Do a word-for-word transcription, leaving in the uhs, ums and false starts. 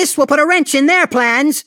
This will put a wrench in their plans.